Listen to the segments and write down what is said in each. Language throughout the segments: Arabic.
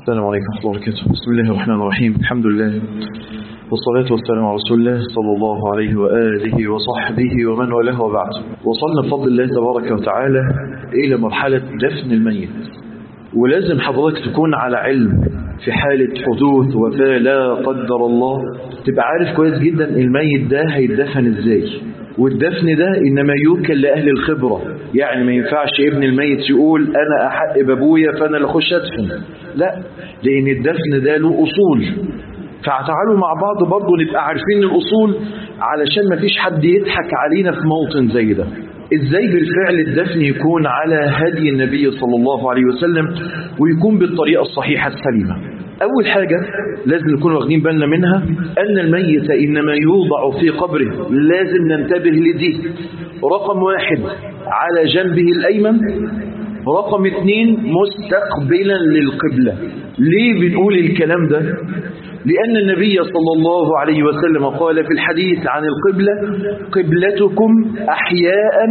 السلام عليكم ورحمة الله وبركاته. بسم الله الرحمن الرحيم. الحمد لله والصلاة والسلام على رسول الله صلى الله عليه وآله وصحبه ومن والاه وبعد. وصلنا بفضل الله تبارك وتعالى إلى مرحلة دفن الميت، ولازم حضرتك تكون على علم في حالة حدوث وفاة لا قدر الله، تبقى عارف كويس جدا الميت ده هيدفن ازاي. والدفن ده إنما يوكل لأهل الخبرة، يعني ما ينفعش ابن الميت يقول أنا أحق بابويا فأنا اللي أخش أدفن، لا، لأن الدفن ده له أصول. فتعالوا مع بعض برضو نبقى عارفين الأصول علشان ما فيش حد يضحك علينا في موطن زي ده. إزاي بالفعل الدفن يكون على هدي النبي صلى الله عليه وسلم ويكون بالطريقة الصحيحة السليمة؟ أول حاجة لازم نكون واخدين بالنا منها أن الميت إنما يوضع في قبره، لازم ننتبه لدي. رقم 1 على جنبه الأيمن، رقم 2 مستقبلا للقبلة. ليه بنقول الكلام ده؟ لأن النبي صلى الله عليه وسلم قال في الحديث عن القبلة: قبلتكم أحياء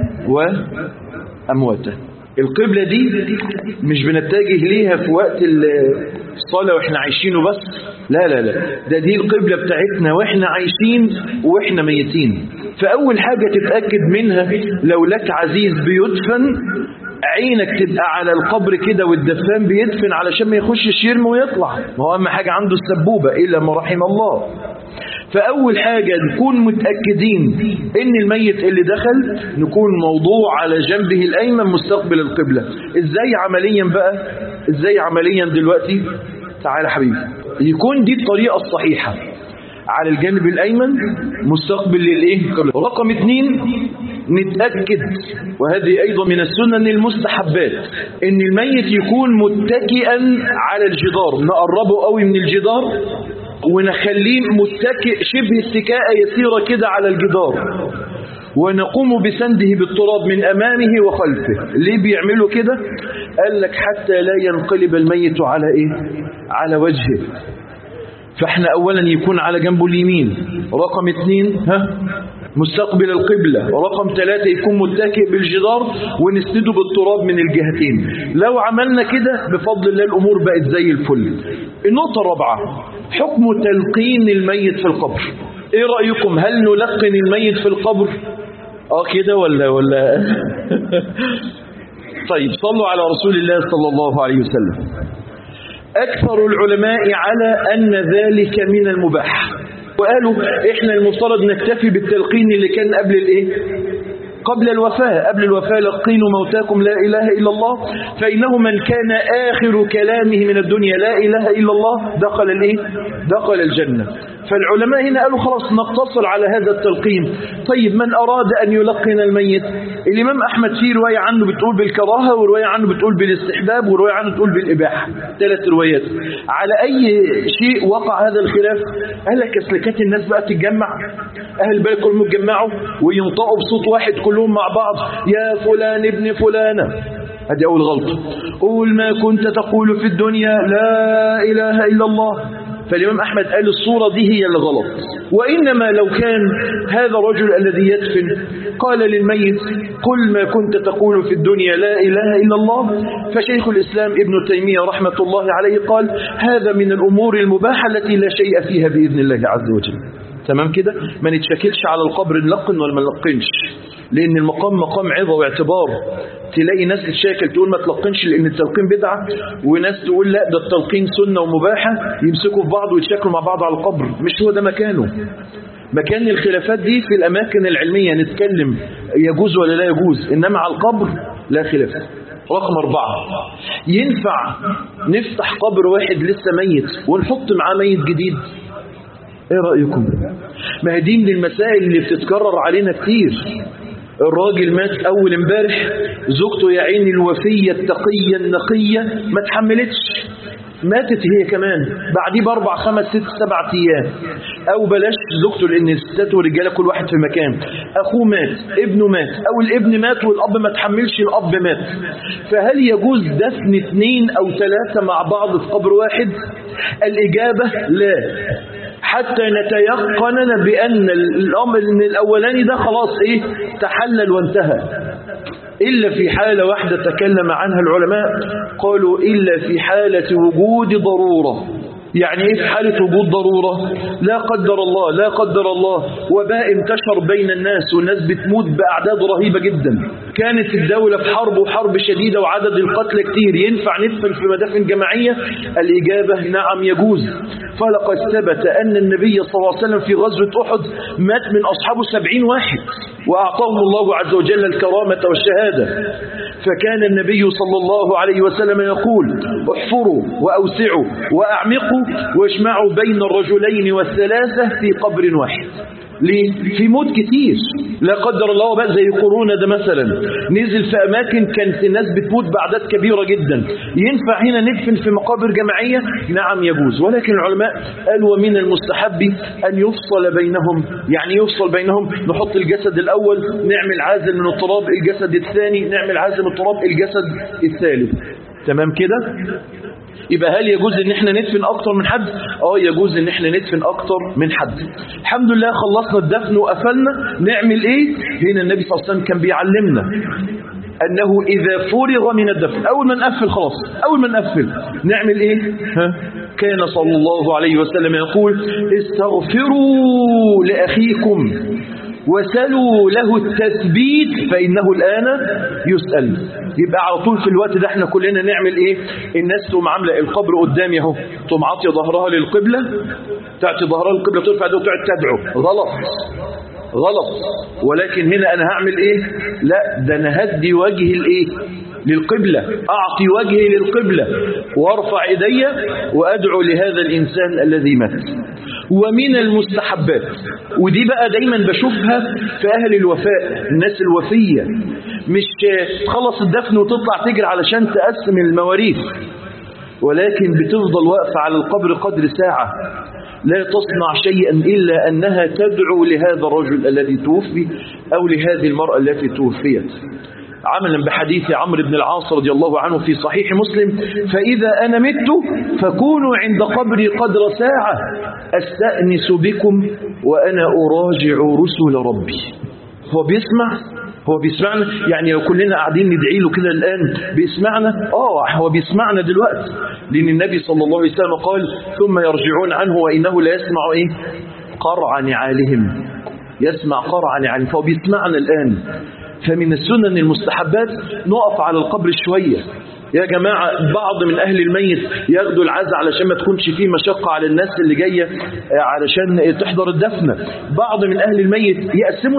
وأمواتا. القبلة دي مش بنتجه ليها في وقت الصلاة وإحنا عايشينه بس، لا لا لا، دي القبلة بتاعتنا وإحنا عايشين وإحنا ميتين. فأول حاجة تتأكد منها لو لك عزيز بيدفن، عينك تبقى على القبر كده والدفان بيدفن علشان ما يخشش يرمي ويطلع، ما هو أهم حاجة عنده السبوبة إلا ما رحم الله. فأول حاجة نكون متأكدين إن الميت اللي دخل نكون موضوع على جنبه الأيمن مستقبل القبلة. إزاي عمليا بقى؟ إزاي عمليا دلوقتي؟ تعال حبيبي، يكون دي الطريقة الصحيحة، على الجانب الأيمن مستقبل للإيه؟ رقم 2 نتأكد، وهذه أيضا من السنن المستحبات، إن الميت يكون متكئا على الجدار، نقربه قوي من الجدار ونخليه متكئ شبه اتكاء يسيرة كده على الجدار، ونقوم بسنده بالتراب من أمامه وخلفه. ليه بيعملوا كده؟ قال لك حتى لا ينقلب الميت على إيه؟ على وجهه. فاحنا أولا يكون على جنبه اليمين، رقم 2 مستقبل القبلة، رقم 3 يكون متكئ بالجدار ونسنده بالتراب من الجهتين. لو عملنا كده بفضل الله الأمور بقت زي الفل. النقطة الرابعة حكم تلقين الميت في القبر. ايه رأيكم؟ هل نلقن الميت في القبر؟ كده ولا طيب صلوا على رسول الله صلى الله عليه وسلم. أكثر العلماء على أن ذلك من المباح، وقالوا إحنا المفترض نكتفي بالتلقين اللي كان قبل الإيه؟ قبل الوفاة. قبل الوفاة: لقينوا موتاكم لا إله إلا الله فإنه من كان آخر كلامه من الدنيا لا إله إلا الله دخل الإيه؟ دخل الجنة. فالعلماء هنا قالوا خلاص نقتصر على هذا التلقين. طيب من أراد أن يلقن الميت؟ الإمام أحمد فيه رواية عنه بتقول بالكراهة، ورواية عنه بتقول بالاستحباب، ورواية عنه بتقول بالإباحة. 3 روايات. على أي شيء وقع هذا الخلاف؟ قال لك أصل كانت الناس بقى تتجمع، أهل البلد كلهم يتجمعوا وينطقوا بصوت واحد كلهم مع بعض: يا فلان ابن فلانة. هذه أول غلطة. قول ما كنت تقول في الدنيا لا إله إلا الله. فالإمام أحمد قال الصورة دي هي اللي غلط. وإنما لو كان هذا الرجل الذي يدفن قال للميت: قل ما كنت تقول في الدنيا لا إله إلا الله، فشيخ الإسلام ابن تيمية رحمة الله عليه قال: هذا من الأمور المباحة التي لا شيء فيها بإذن الله عز وجل. تمام كده؟ ما نتشكلش على القبر نلقن ولا ما نلقنش، لأن المقام مقام عظة واعتبار. تلاقي ناس تتشاكل تقول ما تلقنش لأن التلقين بدعة، وناس تقول لا ده التلقين سنة ومباحة، يمسكوا في بعض ويتشاكلوا مع بعض على القبر. مش هو ده مكانه. مكان الخلافات دي في الأماكن العلمية نتكلم يجوز ولا لا يجوز، إنما على القبر لا خلاف. رقم 4 ينفع نفتح قبر واحد لسه ميت ونحط معاه ميت جديد؟ ايه رأيكم؟ ما هي دي من المسائل اللي بتتكرر علينا كتير. الراجل مات أول امبارح، زوجته يا عيني الوفية التقية النقية ما تحملتش، ماتت هي كمان بعديه ب4 5 6 7 أيام. أو بلاش زوجته لأن الستات والرجالة كل واحد في مكان، أخوه مات، ابنه مات، أو الابن مات والأب ما تحملش الأب مات. فهل يجوز دفن 2 أو 3 مع بعض في قبر واحد؟ الإجابة لا، حتى نتيقن بأن الأمر الأولاني ده خلاص تحلل وانتهى. إلا في حالة واحدة تكلم عنها العلماء، قالوا إلا في حالة وجود ضرورة. يعني إيه في حالة وجود ضرورة؟ لا قدر الله وباء انتشر بين الناس والناس بتموت بأعداد رهيبة جدا، كانت الدولة في حرب وحرب شديدة وعدد القتلى كتير، ينفع ندفن في مدافن جماعية؟ الإجابة نعم يجوز. فلقد ثبت أن النبي صلى الله عليه وسلم في غزوة أحد مات من أصحابه 70 واحد وأعطاهم الله عز وجل الكرامة والشهادة. فكان النبي صلى الله عليه وسلم يقول: احفروا وأوسعوا وأعمقوا واجمعوا بين الرجلين والثلاثة في قبر واحد. ليه؟ في موت كتير لا قدر الله، بقى زي كورونا ده مثلا نزل في أماكن كانت الناس بتموت بأعداد كبيرة جدا، ينفع هنا ندفن في مقابر جماعية؟ نعم يجوز. ولكن العلماء قالوا ومن المستحب أن يفصل بينهم. يعني يفصل بينهم، نحط الجسد الأول نعمل عازل من التراب، الجسد الثاني نعمل عازل من التراب، الجسد الثالث. تمام كده؟ يبقى هل يجوز ان احنا ندفن اكتر من حد؟ يجوز ان احنا ندفن اكتر من حد. الحمد لله خلصنا الدفن وقفلنا، نعمل ايه؟ هنا النبي صلى الله عليه وسلم كان بيعلمنا انه اذا فرغ من الدفن، اول ما نقفل خلاص، اول ما نقفل نعمل ايه؟ كان صلى الله عليه وسلم يقول: استغفروا لاخيكم وسلوا له التثبيت فإنه الآن يسأل. يبقى على طول في الوقت ده احنا كلنا نعمل ايه؟ الناس تقوم عامله القبر قدامي اهو، تقوم عاطيه ظهرها للقبلة، تعطي ظهرها للقبلة، ترفع ده وتقعد تدعو. غلط. ولكن هنا انا هعمل ايه؟ لا، ده انا هدي وجهي الايه؟ للقبلة، أعطي وجهي للقبلة وارفع إيدي وأدعو لهذا الإنسان الذي مات. ومن المستحبات، ودي بقى دايما بشوفها في أهل الوفاء، الناس الوفية، مش تخلص الدفن وتطلع تجري علشان تقسم المواريث، ولكن بتفضل واقفة على القبر قدر ساعة لا تصنع شيئا إلا أنها تدعو لهذا الرجل الذي توفي أو لهذه المرأة التي توفيت، عملا بحديث عمرو بن العاص رضي الله عنه في صحيح مسلم: فإذا أنا مت فكونوا عند قبري قدر ساعة أستأنس بكم وأنا أراجع رسل ربي. هو بيسمعنا، يعني لو كلنا قاعدين ندعي له كده الآن بيسمعنا؟ هو بيسمعنا دلوقتي، لأن النبي صلى الله عليه وسلم قال: ثم يرجعون عنه وإنه لا يسمع قرع نعالهم، يسمع قرع نعالهم، فهو بيسمعنا الآن. فمن السنن المستحبات نقف على القبر شوية يا جماعة. بعض من أهل الميت ياخدوا العزاء علشان ما تكونش فيه مشقة على الناس اللي جاية علشان تحضر الدفنة. بعض من أهل الميت يقسموا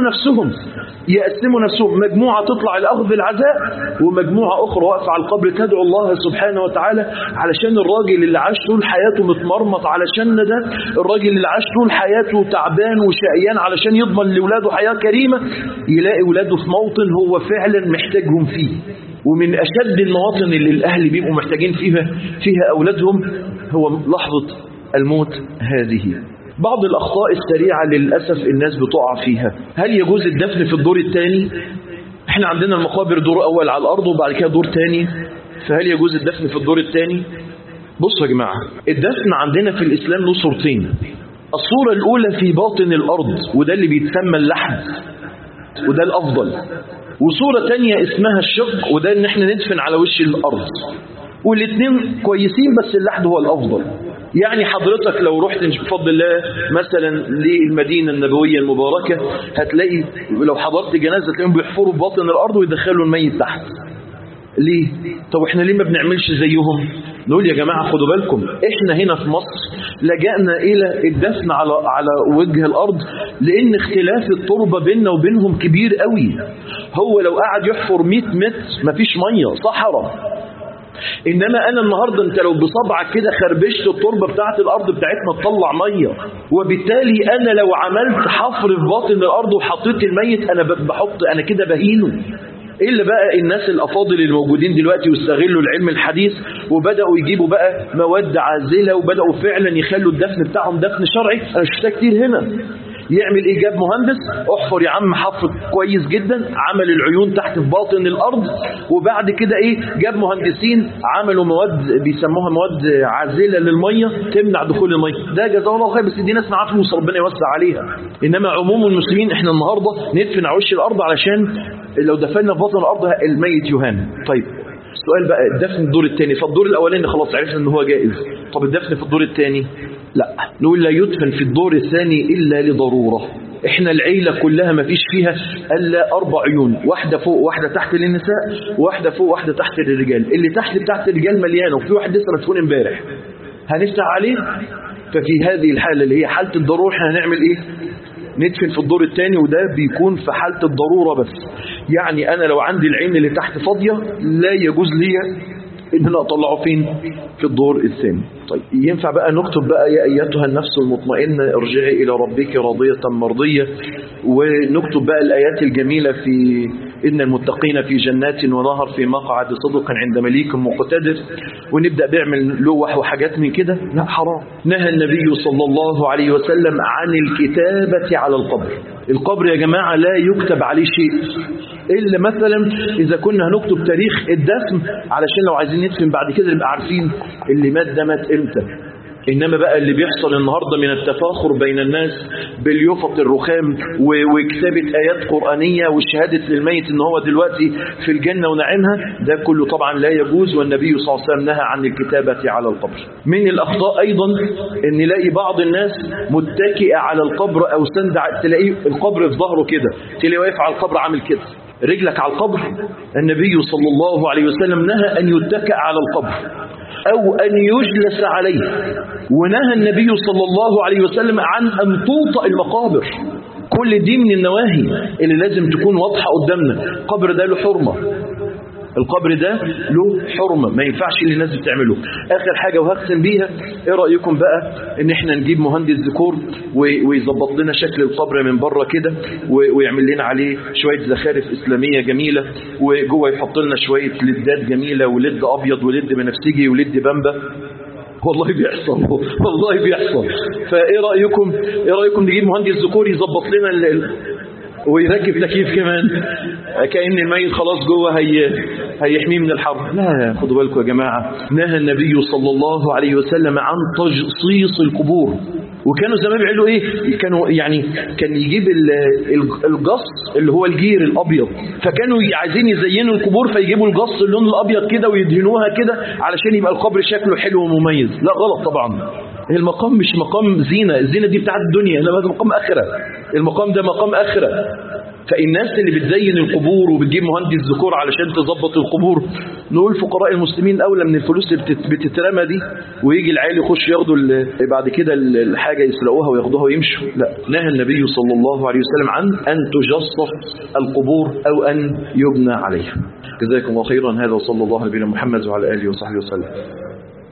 نفسهم، مجموعة تطلع لأخذ العزاء ومجموعة أخرى واقفة على القبر تدعو الله سبحانه وتعالى علشان الراجل اللي عاش طول حياته متمرمط علشان ده، الراجل اللي عاش طول حياته تعبان وشقيان علشان يضمن لأولاده حياة كريمة، يلاقي أولاده في موطن هو فعلا محتاجهم فيه. ومن أشد المواطن اللي الأهل بيبقوا محتاجين فيها أولادهم هو لحظة الموت هذه. بعض الأخطاء السريعة للأسف الناس بتقع فيها: هل يجوز الدفن في الدور الثاني؟ احنا عندنا المقابر دور أول على الأرض وبعد كده دور ثاني، فهل يجوز الدفن في الدور الثاني؟ بصوا يا جماعة، الدفن عندنا في الإسلام له صورتين. الصورة الأولى في باطن الأرض وده اللي بيتسمى اللحد وده الأفضل، وصورة تانية اسمها الشق وده ان احنا ندفن على وش الأرض، والاثنين كويسين بس اللحد هو الأفضل. يعني حضرتك لو رحت بفضل الله مثلا للمدينة النبوية المباركة هتلاقي لو حضرت جنازة تلاقيهم بيحفروا باطن الأرض ويدخلوا الميت تحت. ليه؟ طب احنا ليه ما بنعملش زيهم؟ نقول يا جماعة خدوا بالكم، احنا هنا في مصر لجأنا إلى الدفن على وجه الأرض لأن اختلاف التربة بيننا وبينهم كبير قوي. هو لو قاعد يحفر 100 متر مفيش مية، صحراء. إنما أنا النهاردة أنت لو بصبعك كده خربشت التربة بتاعت الأرض بتاعتنا تطلع مية، وبالتالي أنا لو عملت حفر في باطن الأرض وحطيت الميت أنا كده بهينه. إلا بقى الناس الأفاضل الموجودين دلوقتي واستغلوا العلم الحديث وبدأوا يجيبوا بقى مواد عازلة وبدأوا فعلا يخلوا الدفن بتاعهم دفن شرعي. أنا شفتها كتير هنا، يعمل ايه؟ جاب مهندس، احفر يا عم حفر كويس جدا، عمل العيون تحت في باطن الارض، وبعد كده ايه؟ جاب مهندسين عملوا مواد بيسموها مواد عازله للميه تمنع دخول الميه. ده جزاه الله خير، بس دي ناس معاها فلوس ربنا يوسع عليها. انما عموم المسلمين احنا النهارده ندفن على وش الارض علشان لو دفننا في بطن الارض الميت يهان. طيب السؤال بقى، الدفن في الدور الثاني، فالدور الاولاني خلاص عرفنا ان هو جائز، طب الدفن في الدور الثاني؟ لا، نقول لا يدفن في الدور الثاني الا لضروره. احنا العيله كلها ما فيش فيها الا 4 عيون، واحده فوق واحده تحت للنساء، واحده فوق واحده تحت للرجال. اللي تحت بتاعت الرجال مليانه، وفي واحد لسه مدفون امبارح، هنفتح عليه. ففي هذه الحاله اللي هي حاله الضروره احنا هنعمل ايه؟ ندفن في الدور الثاني، وده بيكون في حالة الضرورة بس. يعني أنا لو عندي العين اللي تحت فاضية لا يجوز لي إن أنا أطلعه فين؟ في الدور الثاني. طيب ينفع بقى نكتب بقى يا أيتها النفس المطمئنة ارجعي إلى ربك راضية مرضية، ونكتب بقى الآيات الجميلة في إن المتقين في جنات ونهر في مقعد صدق عند مليك مقتدر، ونبدأ بيعمل لوح وحاجات من كده؟ لا، حرام. نهى النبي صلى الله عليه وسلم عن الكتابة على القبر. القبر يا جماعة لا يكتب عليه شيء، إلا مثلا إذا كنا هنكتب تاريخ الدفن علشان لو عايزين ندفن بعد كده نبقى عارفين اللي مات ده مات إمتى. إنما بقى اللي بيحصل النهاردة من التفاخر بين الناس باليوفط الرخام وكتابة آيات قرآنية والشهادة للميت إن هو دلوقتي في الجنة ونعيمها، ده كله طبعا لا يجوز، والنبي صلى الله عليه وسلم نهى عن الكتابة على القبر. من الأخطاء أيضا إن نلاقي بعض الناس متكئة على القبر أو سند، تلاقيه القبر في ظهره كده، تلاقيه واقف على القبر عامل كده، رجلك على القبر. النبي صلى الله عليه وسلم نهى أن يتكئ على القبر أو أن يجلس عليه، ونهى النبي صلى الله عليه وسلم عن أن توطأ المقابر. كل دي من النواهي اللي لازم تكون واضحة قدامنا. القبر ده له حرمة، القبر ده له حرمة، ما ينفعش اللي الناس بتعمله. آخر حاجة وهختم بيها، ايه رأيكم بقى ان احنا نجيب مهندس ديكور ويظبط لنا شكل القبر من بره كده، ويعمل لنا عليه شوية زخارف إسلامية جميلة، وجوه يحط لنا شوية ليدات جميلة، وليد أبيض وليد بنفسجي وليد بامبا. والله بيحصل، والله بيحصل. فايه رأيكم نجيب مهندس ديكور يظبط لنا ويركب تكييف كمان، كأن الميت خلاص جوه هيحميه من الحر. لا، خدوا بالكم يا جماعة، نهى النبي صلى الله عليه وسلم عن تجصيص القبور. وكانوا زمان بيعملوا ايه؟ كان يجيب الجص اللي هو الجير الابيض، فكانوا عايزين يزينوا القبور فيجيبوا الجص اللون الابيض كده ويدهنوها كده علشان يبقى القبر شكله حلو ومميز. لا، غلط طبعا. المقام مش مقام زينة، الزينة دي بتاعت الدنيا، انما هذا مقام آخرة. المقام ده مقام آخرة. فالناس اللي بتزين القبور وبتجيب مهندس ديكور علشان تظبط القبور، نقول فقراء المسلمين أولى من الفلوس اللي بتترمى دي، ويجي العيال يخش ياخدوا بعد كده الحاجة يسرقوها وياخدوها ويمشوا. لا، نهى النبي صلى الله عليه وسلم عن أن تجصص القبور أو أن يبنى عليها. جزاكم الله خيرا. هذا وصلى الله على نبينا محمد وعلى آله وصحبه وسلم.